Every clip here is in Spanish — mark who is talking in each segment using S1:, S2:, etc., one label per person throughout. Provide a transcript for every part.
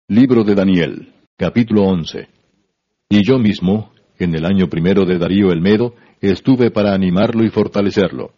S1: Libro de Daniel, capítulo 11. Y yo mismo, en el año 1 de Darío el Medo, estuve para animarlo y fortalecerlo.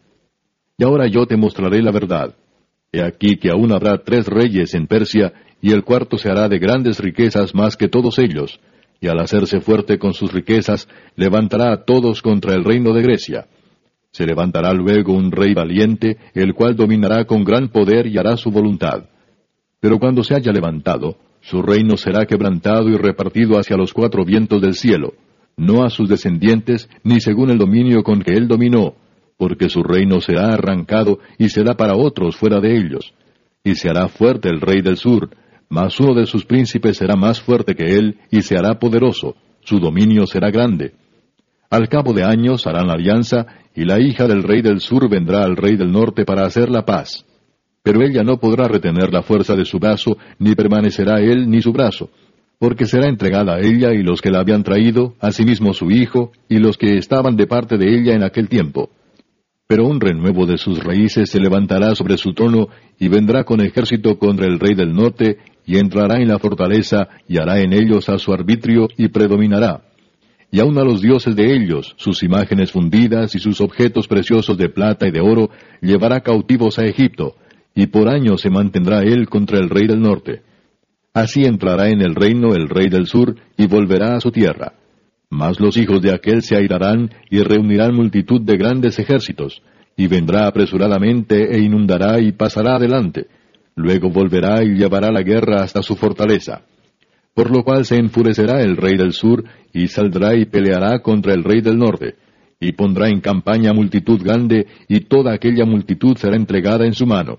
S1: Y ahora yo te mostraré la verdad. He aquí que aún habrá 3 reyes en Persia, y el cuarto se hará de grandes riquezas más que todos ellos, y al hacerse fuerte con sus riquezas, levantará a todos contra el reino de Grecia. Se levantará luego un rey valiente, el cual dominará con gran poder y hará su voluntad. Pero cuando se haya levantado, su reino será quebrantado y repartido hacia los 4 vientos del cielo, no a sus descendientes, ni según el dominio con que él dominó, porque su reino será arrancado y será para otros fuera de ellos. Y se hará fuerte el rey del sur, mas uno de sus príncipes será más fuerte que él, y se hará poderoso, su dominio será grande. Al cabo de años harán alianza, y la hija del rey del sur vendrá al rey del norte para hacer la paz. Pero ella no podrá retener la fuerza de su brazo, ni permanecerá él ni su brazo, porque será entregada a ella y los que la habían traído, asimismo su hijo, y los que estaban de parte de ella en aquel tiempo. Pero un renuevo de sus raíces se levantará sobre su trono, y vendrá con ejército contra el rey del norte, y entrará en la fortaleza, y hará en ellos a su arbitrio, y predominará. Y aun a los dioses de ellos, sus imágenes fundidas y sus objetos preciosos de plata y de oro, llevará cautivos a Egipto, y por años se mantendrá él contra el rey del norte. Así entrará en el reino el rey del sur, y volverá a su tierra. Mas los hijos de aquél se airarán, y reunirán multitud de grandes ejércitos, y vendrá apresuradamente, e inundará, y pasará adelante. Luego volverá y llevará la guerra hasta su fortaleza. Por lo cual se enfurecerá el rey del sur, y saldrá y peleará contra el rey del norte, y pondrá en campaña multitud grande, y toda aquella multitud será entregada en su mano.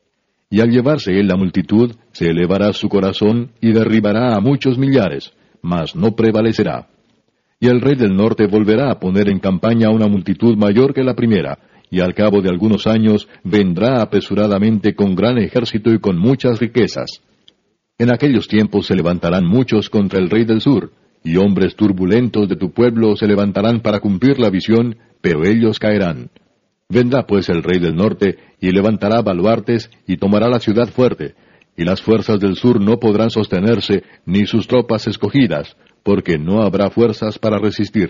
S1: Y al llevarse él la multitud, se elevará su corazón, y derribará a muchos millares, mas no prevalecerá. Y el rey del norte volverá a poner en campaña una multitud mayor que la primera, y al cabo de algunos años vendrá apresuradamente con gran ejército y con muchas riquezas. En aquellos tiempos se levantarán muchos contra el rey del sur, y hombres turbulentos de tu pueblo se levantarán para cumplir la visión, pero ellos caerán. Vendrá pues el rey del norte, y levantará baluartes, y tomará la ciudad fuerte, y las fuerzas del sur no podrán sostenerse, ni sus tropas escogidas, porque no habrá fuerzas para resistir.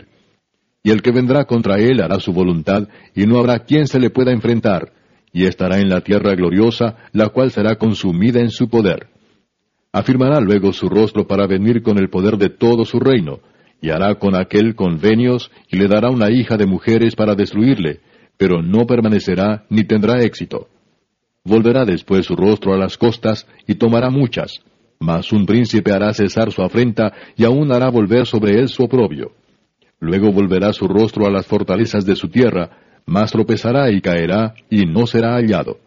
S1: Y el que vendrá contra él hará su voluntad, y no habrá quien se le pueda enfrentar, y estará en la tierra gloriosa, la cual será consumida en su poder. Afirmará luego su rostro para venir con el poder de todo su reino, y hará con aquel convenios, y le dará una hija de mujeres para destruirle, pero no permanecerá ni tendrá éxito. Volverá después su rostro a las costas, y tomará muchas, mas un príncipe hará cesar su afrenta, y aún hará volver sobre él su oprobio. Luego volverá su rostro a las fortalezas de su tierra, mas tropezará y caerá, y no será hallado.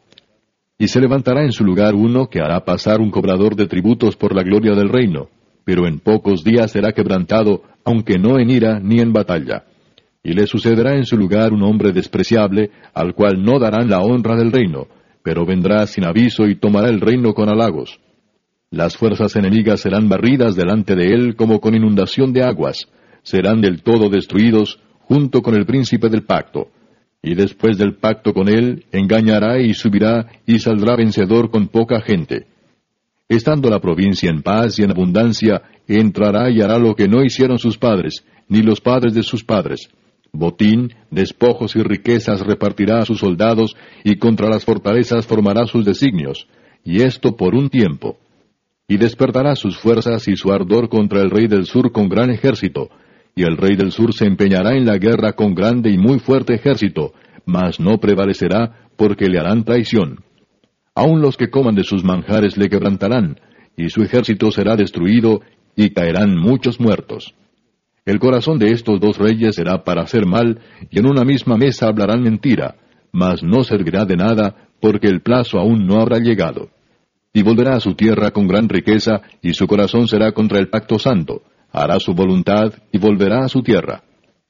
S1: Y se levantará en su lugar uno que hará pasar un cobrador de tributos por la gloria del reino, pero en pocos días será quebrantado, aunque no en ira ni en batalla. Y le sucederá en su lugar un hombre despreciable, al cual no darán la honra del reino, pero vendrá sin aviso y tomará el reino con halagos. Las fuerzas enemigas serán barridas delante de él como con inundación de aguas, serán del todo destruidos, junto con el príncipe del pacto. Y después del pacto con él, engañará y subirá, y saldrá vencedor con poca gente. Estando la provincia en paz y en abundancia, entrará y hará lo que no hicieron sus padres, ni los padres de sus padres. Botín, despojos y riquezas repartirá a sus soldados, y contra las fortalezas formará sus designios, y esto por un tiempo. Y despertará sus fuerzas y su ardor contra el rey del sur con gran ejército, y el rey del sur se empeñará en la guerra con grande y muy fuerte ejército, mas no prevalecerá, porque le harán traición. Aun los que coman de sus manjares le quebrantarán, y su ejército será destruido, y caerán muchos muertos. El corazón de estos 2 reyes será para hacer mal, y en una misma mesa hablarán mentira, mas no servirá de nada, porque el plazo aún no habrá llegado. Y volverá a su tierra con gran riqueza, y su corazón será contra el pacto santo, hará su voluntad, y volverá a su tierra.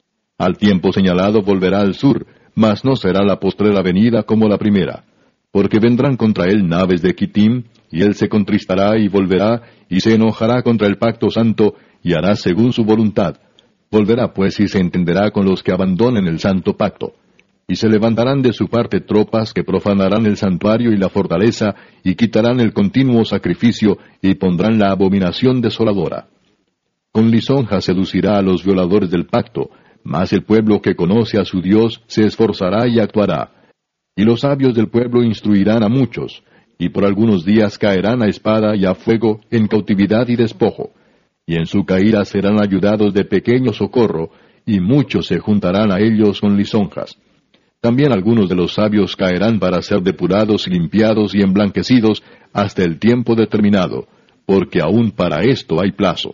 S1: Al tiempo señalado volverá al sur, mas no será la postrera venida como la primera, porque vendrán contra él naves de Quitim, y él se contristará y volverá, y se enojará contra el pacto santo, y hará según su voluntad. Volverá pues y se entenderá con los que abandonen el santo pacto. Y se levantarán de su parte tropas que profanarán el santuario y la fortaleza, y quitarán el continuo sacrificio, y pondrán la abominación desoladora. Con lisonja seducirá a los violadores del pacto, mas el pueblo que conoce a su Dios se esforzará y actuará. Y los sabios del pueblo instruirán a muchos, y por algunos días caerán a espada y a fuego, en cautividad y despojo. Y en su caída serán ayudados de pequeño socorro, y muchos se juntarán a ellos con lisonjas. También algunos de los sabios caerán para ser depurados, limpiados y emblanquecidos hasta el tiempo determinado, porque aún para esto hay plazo.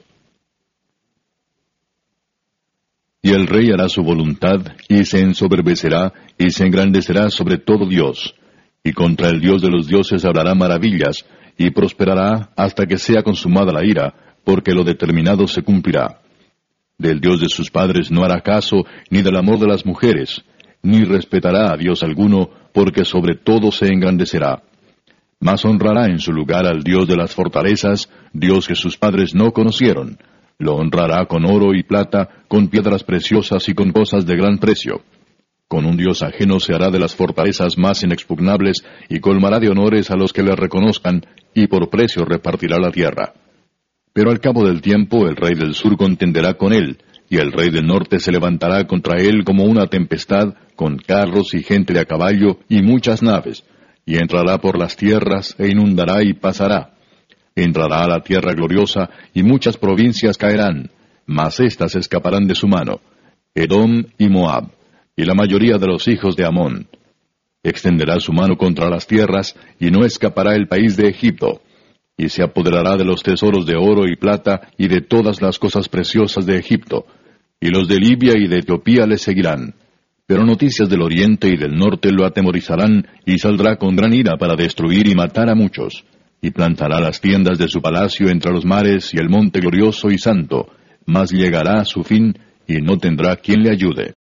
S1: Y el rey hará su voluntad, y se ensoberbecerá, y se engrandecerá sobre todo Dios. Y contra el Dios de los dioses hablará maravillas, y prosperará hasta que sea consumada la ira, porque lo determinado se cumplirá. Del Dios de sus padres no hará caso, ni del amor de las mujeres, ni respetará a Dios alguno, porque sobre todo se engrandecerá. Mas honrará en su lugar al Dios de las fortalezas, Dios que sus padres no conocieron. Lo honrará con oro y plata, con piedras preciosas y con cosas de gran precio. Con un Dios ajeno se hará de las fortalezas más inexpugnables, y colmará de honores a los que le reconozcan, y por precio repartirá la tierra. Pero al cabo del tiempo el rey del sur contenderá con él, y el rey del norte se levantará contra él como una tempestad, con carros y gente de a caballo y muchas naves, y entrará por las tierras, e inundará y pasará. Entrará a la tierra gloriosa, y muchas provincias caerán, mas éstas escaparán de su mano, Edom y Moab, y la mayoría de los hijos de Amón. Extenderá su mano contra las tierras, y no escapará el país de Egipto, y se apoderará de los tesoros de oro y plata, y de todas las cosas preciosas de Egipto, y los de Libia y de Etiopía le seguirán. Pero noticias del oriente y del norte lo atemorizarán, y saldrá con gran ira para destruir y matar a muchos. Y plantará las tiendas de su palacio entre los mares y el monte glorioso y santo, mas llegará a su fin, y no tendrá quien le ayude.